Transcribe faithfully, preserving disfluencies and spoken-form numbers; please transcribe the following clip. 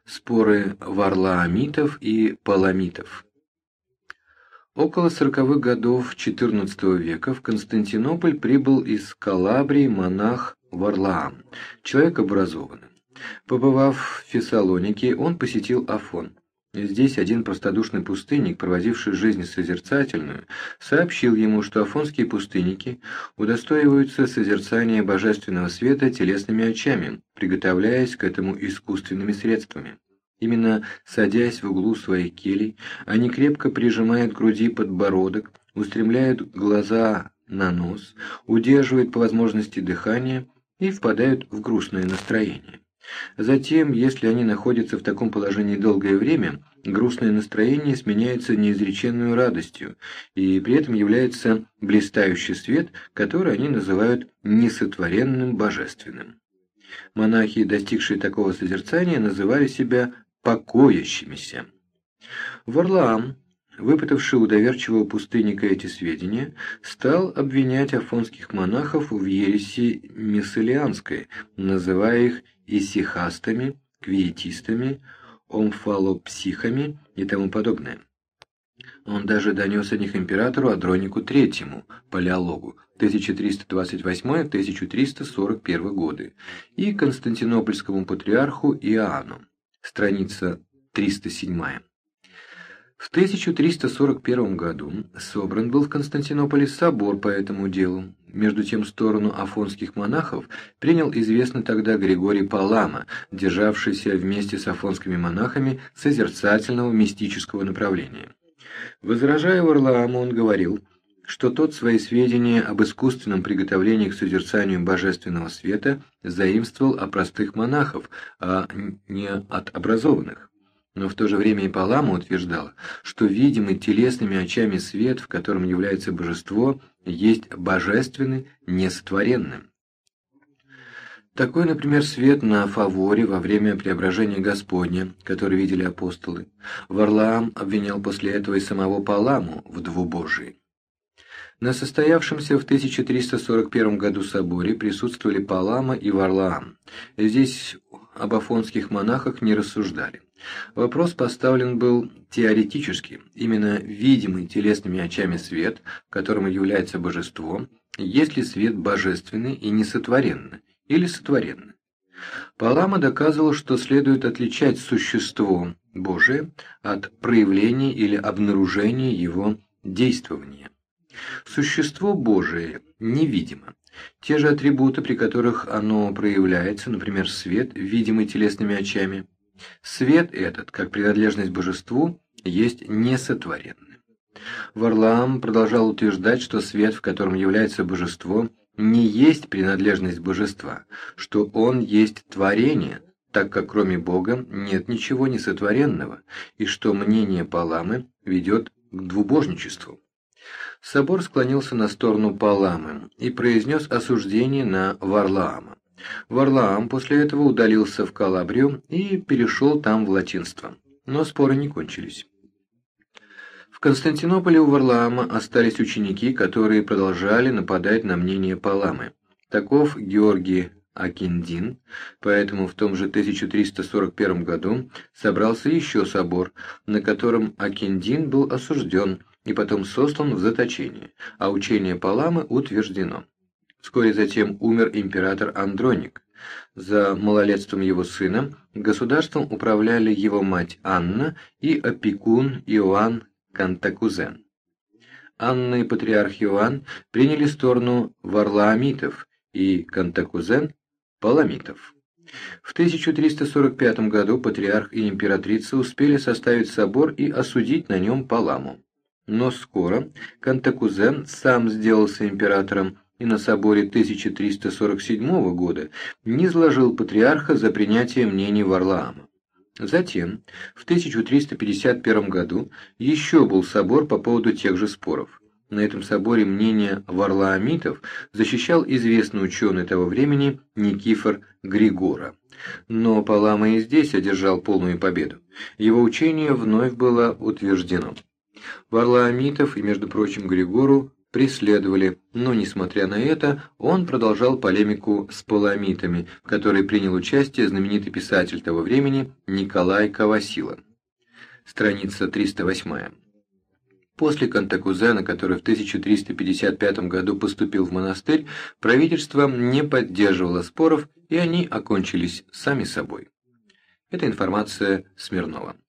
Споры варлаамитов и паламитов. Около сороковых годов четырнадцатого века в Константинополь прибыл из Калабрии монах Варлаам, человек образованный. Побывав в Фессалонике, он посетил Афон. Здесь один простодушный пустынник, проводивший жизнь созерцательную, сообщил ему, что афонские пустынники удостоиваются созерцания божественного света телесными очами, приготовляясь к этому искусственными средствами. Именно садясь в углу своих келей, они крепко прижимают к груди подбородок, устремляют глаза на нос, удерживают по возможности дыхание и впадают в грустное настроение. Затем, если они находятся в таком положении долгое время, грустное настроение сменяется неизреченной радостью, и при этом является блистающий свет, который они называют несотворенным божественным. Монахи, достигшие такого созерцания, называли себя покоящимися. Варлаам, выпытавший у доверчивого пустынника эти сведения, стал обвинять афонских монахов в ереси мессалианской, называя их исихастами, квиетистами, омфалопсихами и тому подобное. Он даже донес о них императору Андронику третьему, палеологу, тысяча триста двадцать восьмой — тысяча триста сорок первый годы, и константинопольскому патриарху Иоанну, страница триста седьмая. В тысяча триста сорок первом году собран был в Константинополе собор по этому делу. Между тем сторону афонских монахов принял известный тогда Григорий Палама, державшийся вместе с афонскими монахами созерцательного мистического направления. Возражая Варлааму, он говорил, что тот свои сведения об искусственном приготовлении к созерцанию божественного света заимствовал от простых монахов, а не от образованных. Но в то же время и Палама утверждал, что видимый телесными очами свет, в котором является божество, есть божественный, несотворенным. Такой, например, свет на Фаворе во время преображения Господня, который видели апостолы. Варлаам обвинял после этого и самого Паламу в двубожии. На состоявшемся в тысяча триста сорок первом году соборе присутствовали Палама и Варлаам. Здесь об афонских монахах не рассуждали. Вопрос поставлен был теоретически, именно видимый телесными очами свет, которым является божество, есть ли свет божественный и несотворенный, или сотворенный. Палама доказывал, что следует отличать существо Божие от проявления или обнаружения его действования. Существо Божие невидимо. Те же атрибуты, при которых оно проявляется, например, свет, видимый телесными очами, свет этот, как принадлежность божеству, есть несотворенный. Варлаам продолжал утверждать, что свет, в котором является божество, не есть принадлежность божества, что он есть творение, так как кроме Бога нет ничего несотворенного, и что мнение Паламы ведет к двубожничеству. Собор склонился на сторону Паламы и произнес осуждение на Варлаама. Варлаам после этого удалился в Калабрию и перешел там в латинство, но споры не кончились. В Константинополе у Варлаама остались ученики, которые продолжали нападать на мнение Паламы. Таков Георгий Акиндин, поэтому в том же тысяча триста сорок первом году собрался еще собор, на котором Акиндин был осужден и потом сослан в заточение, а учение Паламы утверждено. Вскоре затем умер император Андроник. За малолетством его сына государством управляли его мать Анна и опекун Иоанн Кантакузен. Анна и патриарх Иоанн приняли сторону варлаамитов и Кантакузен – паламитов. В тысяча триста сорок пятом году патриарх и императрица успели составить собор и осудить на нем Паламу. Но скоро Кантакузен сам сделался императором и на соборе тысяча триста сорок седьмого года низложил патриарха за принятие мнений Варлаама. Затем, в тысяча триста пятьдесят первом году, еще был собор по поводу тех же споров. На этом соборе мнение варлаамитов защищал известный ученый того времени Никифор Григора. Но Палама и здесь одержал полную победу. Его учение вновь было утверждено. Варлаамитов и, между прочим, Григору преследовали, но, несмотря на это, он продолжал полемику с паламитами, в которой принял участие знаменитый писатель того времени Николай Кавасила. Страница триста восемь. После Кантакузена, который в тысяча триста пятьдесят пятом году поступил в монастырь, правительство не поддерживало споров, и они окончились сами собой. Это информация Смирнова.